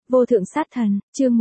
Vô thượng sát thần, chương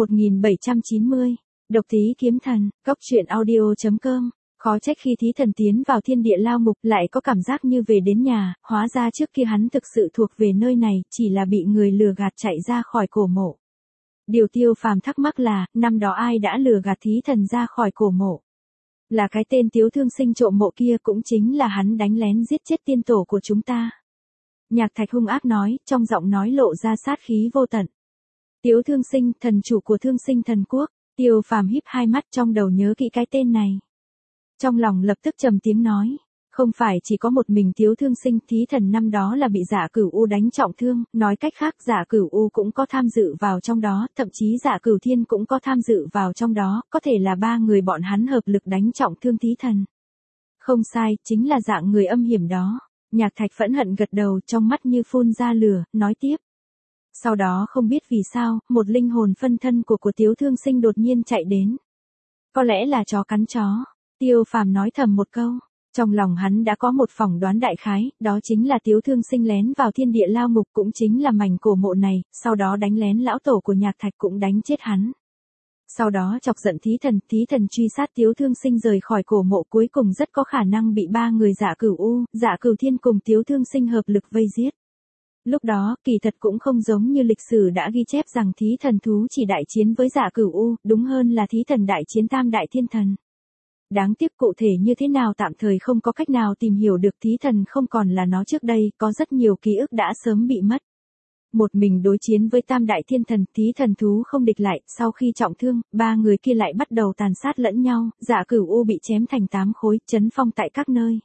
1790. Độc Tí kiếm thần, Cóc truyện audio.com. Khó trách khi thí thần tiến vào thiên địa lao ngục lại có cảm giác như về đến nhà, hóa ra trước kia hắn thực sự thuộc về nơi này, chỉ là bị người lừa gạt chạy ra khỏi cổ mộ. Điều Tiêu Phàm thắc mắc là, năm đó ai đã lừa gạt thí thần ra khỏi cổ mộ? Là cái tên Tiếu Thương Sinh trộm mộ kia, cũng chính là hắn đánh lén giết chết tiên tổ của chúng ta. Nhạc Thạch hung ác nói, trong giọng nói lộ ra sát khí vô tận. Tiếu Thương Sinh, thần chủ của Thương Sinh thần quốc. Tiêu Phàm híp hai mắt, trong đầu nhớ kỹ cái tên này. Trong lòng lập tức trầm tiếng nói, không phải chỉ có một mình Tiếu Thương Sinh, thí thần năm đó là bị Dạ Cửu U đánh trọng thương, nói cách khác Dạ Cửu U cũng có tham dự vào trong đó, thậm chí Dạ Cửu Thiên cũng có tham dự vào trong đó, có thể là ba người bọn hắn hợp lực đánh trọng thương thí thần. Không sai, chính là dạng người âm hiểm đó. Nhạc Thạch phẫn hận gật đầu, trong mắt như phun ra lửa, nói tiếp. Sau đó không biết vì sao, một linh hồn phân thân của Tiếu Thương Sinh đột nhiên chạy đến. Có lẽ là chó cắn chó. Tiêu Phàm nói thầm một câu. Trong lòng hắn đã có một phỏng đoán đại khái, đó chính là Tiếu Thương Sinh lén vào thiên địa lao ngục, cũng chính là mảnh cổ mộ này, sau đó đánh lén lão tổ của Nhạc Thạch, cũng đánh chết hắn. Sau đó chọc giận thí thần truy sát Tiếu Thương Sinh rời khỏi cổ mộ, cuối cùng rất có khả năng bị ba người Dạ Cửu U, Dạ Cửu Thiên cùng Tiếu Thương Sinh hợp lực vây giết. Lúc đó, kỳ thật cũng không giống như lịch sử đã ghi chép rằng thí thần thú chỉ đại chiến với Dạ Cửu U, đúng hơn là thí thần đại chiến tam đại thiên thần. Đáng tiếc cụ thể như thế nào tạm thời không có cách nào tìm hiểu được, thí thần không còn là nó trước đây, có rất nhiều ký ức đã sớm bị mất. Một mình đối chiến với tam đại thiên thần, thí thần thú không địch lại, sau khi trọng thương, ba người kia lại bắt đầu tàn sát lẫn nhau, Dạ Cửu U bị chém thành 8 khối, chấn phong tại các nơi.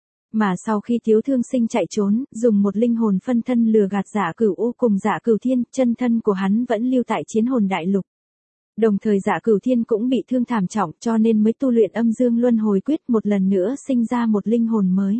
Mà sau khi Tiếu Thương Sinh chạy trốn, dùng một linh hồn phân thân lừa gạt Dạ Cửu U cùng Dạ Cửu Thiên, chân thân của hắn vẫn lưu tại Chiến Hồn Đại Lục. Đồng thời Dạ Cửu Thiên cũng bị thương thảm trọng, cho nên mới tu luyện Âm Dương Luân Hồi Quyết, một lần nữa sinh ra một linh hồn mới.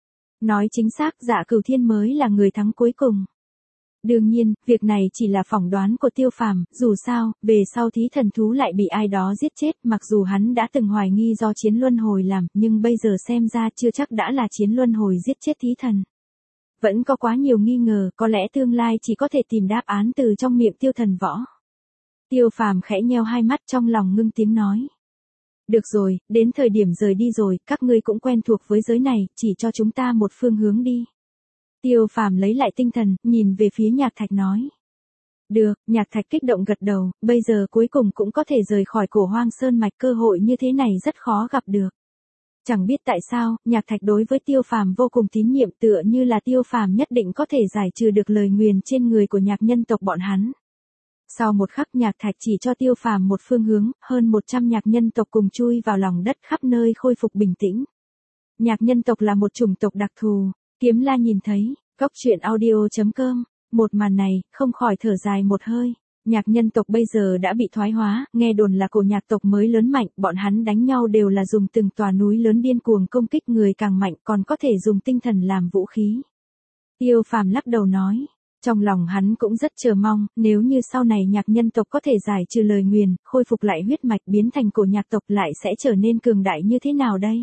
Nói chính xác, Dạ Cửu Thiên mới là người thắng cuối cùng. Đương nhiên, việc này chỉ là phỏng đoán của Tiêu Phàm, dù sao, về sau thí thần thú lại bị ai đó giết chết, mặc dù hắn đã từng hoài nghi do chiến luân hồi làm, nhưng bây giờ xem ra chưa chắc đã là chiến luân hồi giết chết thí thần. Vẫn có quá nhiều nghi ngờ, có lẽ tương lai chỉ có thể tìm đáp án từ trong miệng Tiêu Thần Võ. Tiêu Phàm khẽ nheo hai mắt, trong lòng ngưng tiếng nói. Được rồi, đến thời điểm rời đi rồi, các ngươi cũng quen thuộc với giới này, chỉ cho chúng ta một phương hướng đi. Tiêu Phàm lấy lại tinh thần, nhìn về phía Nhạc Thạch nói. Được, Nhạc Thạch kích động gật đầu, bây giờ cuối cùng cũng có thể rời khỏi Cổ Hoang Sơn mạch, cơ hội như thế này rất khó gặp được. Chẳng biết tại sao, Nhạc Thạch đối với Tiêu Phàm vô cùng tín nhiệm, tựa như là Tiêu Phàm nhất định có thể giải trừ được lời nguyền trên người của nhạc nhân tộc bọn hắn. Sau một khắc, Nhạc Thạch chỉ cho Tiêu Phàm một phương hướng, hơn 100 nhạc nhân tộc cùng chui vào lòng đất, khắp nơi khôi phục bình tĩnh. Nhạc nhân tộc là một chủng tộc đặc thù. Kiếm La nhìn thấy, Cóc truyện audio.com, một màn này, không khỏi thở dài một hơi. Nhạc nhân tộc bây giờ đã bị thoái hóa, nghe đồn là cổ nhạc tộc mới lớn mạnh, bọn hắn đánh nhau đều là dùng từng tòa núi lớn điên cuồng công kích, người càng mạnh còn có thể dùng tinh thần làm vũ khí. Tiêu Phàm lắc đầu nói, trong lòng hắn cũng rất chờ mong, nếu như sau này nhạc nhân tộc có thể giải trừ lời nguyền, khôi phục lại huyết mạch, biến thành cổ nhạc tộc, lại sẽ trở nên cường đại như thế nào đây?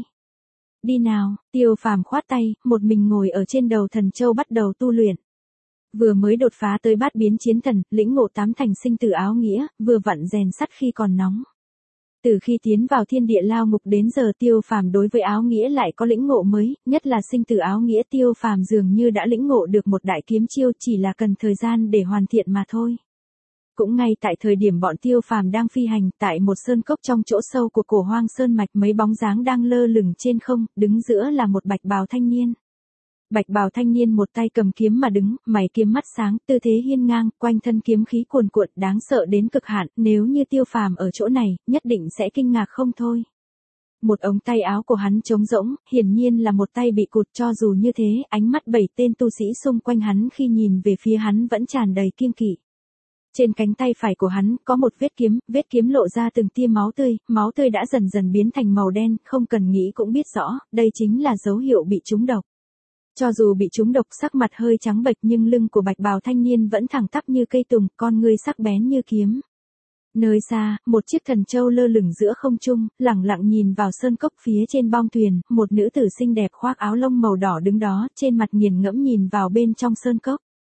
Đi nào, Tiêu Phàm khoát tay, một mình ngồi ở trên đầu thần châu bắt đầu tu luyện. Vừa mới đột phá tới bát biến chiến thần, lĩnh ngộ 8 thành sinh tử áo nghĩa, vừa vặn rèn sắt khi còn nóng. Từ khi tiến vào thiên địa lao ngục đến giờ, Tiêu Phàm đối với áo nghĩa lại có lĩnh ngộ mới, nhất là sinh tử áo nghĩa, Tiêu Phàm dường như đã lĩnh ngộ được một đại kiếm chiêu, chỉ là cần thời gian để hoàn thiện mà thôi. Cũng ngay tại thời điểm bọn Tiêu Phàm đang phi hành, tại một sơn cốc trong chỗ sâu của Cổ Hoang Sơn mạch, mấy bóng dáng đang lơ lửng trên không, đứng giữa là một bạch bào thanh niên. Bạch bào thanh niên một tay cầm kiếm mà đứng, mày kiếm mắt sáng, tư thế hiên ngang, quanh thân kiếm khí cuồn cuộn, đáng sợ đến cực hạn, nếu như Tiêu Phàm ở chỗ này, nhất định sẽ kinh ngạc không thôi. Một ống tay áo của hắn trống rỗng, hiển nhiên là một tay bị cụt, cho dù như thế, ánh mắt 7 tên tu sĩ xung quanh hắn khi nhìn về phía hắn vẫn tràn đầy kiêng kỵ. Trên cánh tay phải của hắn có một vết kiếm lộ ra từng tia máu tươi đã dần dần biến thành màu đen, không cần nghĩ cũng biết rõ, đây chính là dấu hiệu bị trúng độc. Cho dù bị trúng độc, sắc mặt hơi trắng bệch, nhưng lưng của bạch bào thanh niên vẫn thẳng tắp như cây tùng, con ngươi sắc bén như kiếm. Nơi xa, một chiếc thần châu lơ lửng giữa không trung, lẳng lặng nhìn vào sơn cốc, phía trên bong thuyền, một nữ tử xinh đẹp khoác áo lông màu đỏ đứng đó, trên mặt nghiền ngẫm nhìn vào bên trong sơn cốc.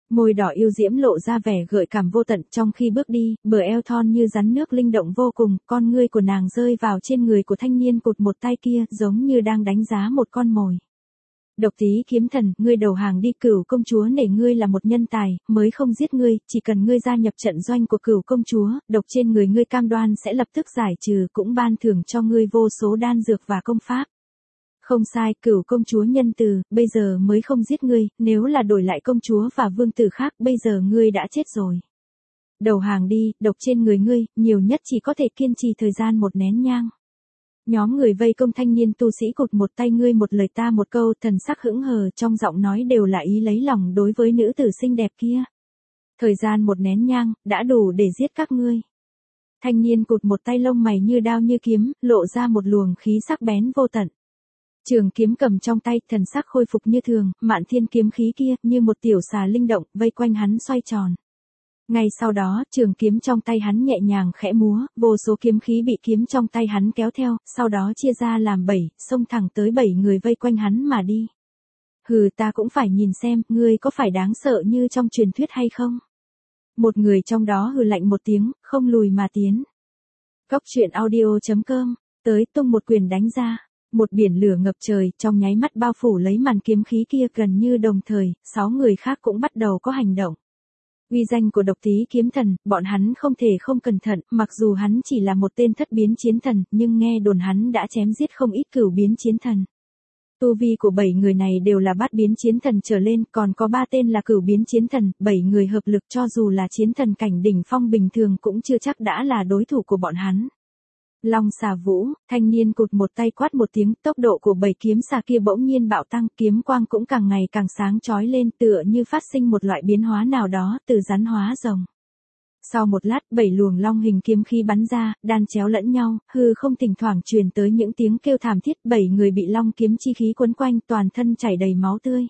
Môi đỏ yêu diễm lộ ra vẻ gợi cảm vô tận trong khi bước đi, bờ eo thon như rắn nước linh động vô cùng, con ngươi của nàng rơi vào trên người của thanh niên cụt một tay kia giống như đang đánh giá một con mồi. Độc Tí Kiếm Thần, ngươi đầu hàng đi, Cửu công chúa nể ngươi là một nhân tài, mới không giết ngươi, chỉ cần ngươi gia nhập trận doanh của Cửu công chúa, độc trên người ngươi cam đoan sẽ lập tức giải trừ, cũng ban thưởng cho ngươi vô số đan dược và công pháp. Không sai, Cửu công chúa nhân từ, bây giờ mới không giết ngươi, nếu là đổi lại công chúa và vương tử khác, bây giờ ngươi đã chết rồi. Đầu hàng đi, độc trên người ngươi, nhiều nhất chỉ có thể kiên trì thời gian một nén nhang. Nhóm người vây công thanh niên tu sĩ cụt một tay, ngươi một lời ta một câu, thần sắc hững hờ, trong giọng nói đều là ý lấy lòng đối với nữ tử xinh đẹp kia. Thời gian một nén nhang, đã đủ để giết các ngươi. Thanh niên cụt một tay, lông mày như đao như kiếm, lộ ra một luồng khí sắc bén vô tận. Trường kiếm cầm trong tay, thần sắc khôi phục như thường, Mạn Thiên kiếm khí kia, như một tiểu xà linh động, vây quanh hắn xoay tròn. Ngay sau đó, trường kiếm trong tay hắn nhẹ nhàng khẽ múa, vô số kiếm khí bị kiếm trong tay hắn kéo theo, sau đó chia ra làm 7, xông thẳng tới 7 người vây quanh hắn mà đi. Hừ, ta cũng phải nhìn xem, ngươi có phải đáng sợ như trong truyền thuyết hay không? Một người trong đó hừ lạnh một tiếng, không lùi mà tiến. Góc truyện audio.com, tới tung một quyền đánh ra. Một biển lửa ngập trời, trong nháy mắt bao phủ lấy màn kiếm khí kia, gần như đồng thời, 6 người khác cũng bắt đầu có hành động. Uy danh của Độc Tí Kiếm Thần, bọn hắn không thể không cẩn thận, mặc dù hắn chỉ là một tên thất biến chiến thần, nhưng nghe đồn hắn đã chém giết không ít cửu biến chiến thần. Tu vi của 7 người này đều là bát biến chiến thần trở lên, còn có 3 tên là cửu biến chiến thần, 7 người hợp lực cho dù là chiến thần cảnh đỉnh phong bình thường cũng chưa chắc đã là đối thủ của bọn hắn. Long xà vũ, thanh niên cụt một tay quát một tiếng, tốc độ của 7 kiếm xà kia bỗng nhiên bạo tăng, kiếm quang cũng càng ngày càng sáng chói lên, tựa như phát sinh một loại biến hóa nào đó, từ rắn hóa rồng. Sau một lát, 7 luồng long hình kiếm khí bắn ra, đan chéo lẫn nhau, hư không thỉnh thoảng truyền tới những tiếng kêu thảm thiết, 7 người bị long kiếm chi khí quấn quanh, toàn thân chảy đầy máu tươi.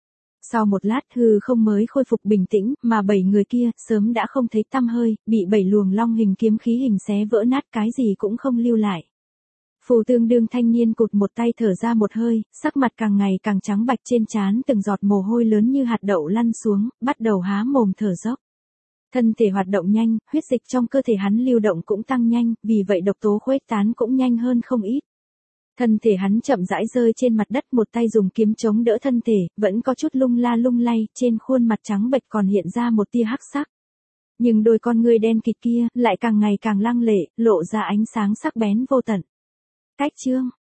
Sau một lát, hư không mới khôi phục bình tĩnh, mà 7 người kia sớm đã không thấy tăm hơi, bị 7 luồng long hình kiếm khí hình xé vỡ nát, cái gì cũng không lưu lại. Phù Tương Đương thanh niên cụt một tay thở ra một hơi, sắc mặt càng ngày càng trắng bạch, trên trán từng giọt mồ hôi lớn như hạt đậu lăn xuống, bắt đầu há mồm thở dốc. Thân thể hoạt động nhanh, huyết dịch trong cơ thể hắn lưu động cũng tăng nhanh, vì vậy độc tố khuếch tán cũng nhanh hơn không ít. Thân thể hắn chậm rãi rơi trên mặt đất, một tay dùng kiếm chống đỡ thân thể, vẫn có chút lung la lung lay, trên khuôn mặt trắng bệch còn hiện ra một tia hắc sắc. Nhưng đôi con ngươi đen kịt kia, lại càng ngày càng lăng lệ, lộ ra ánh sáng sắc bén vô tận. Cách chương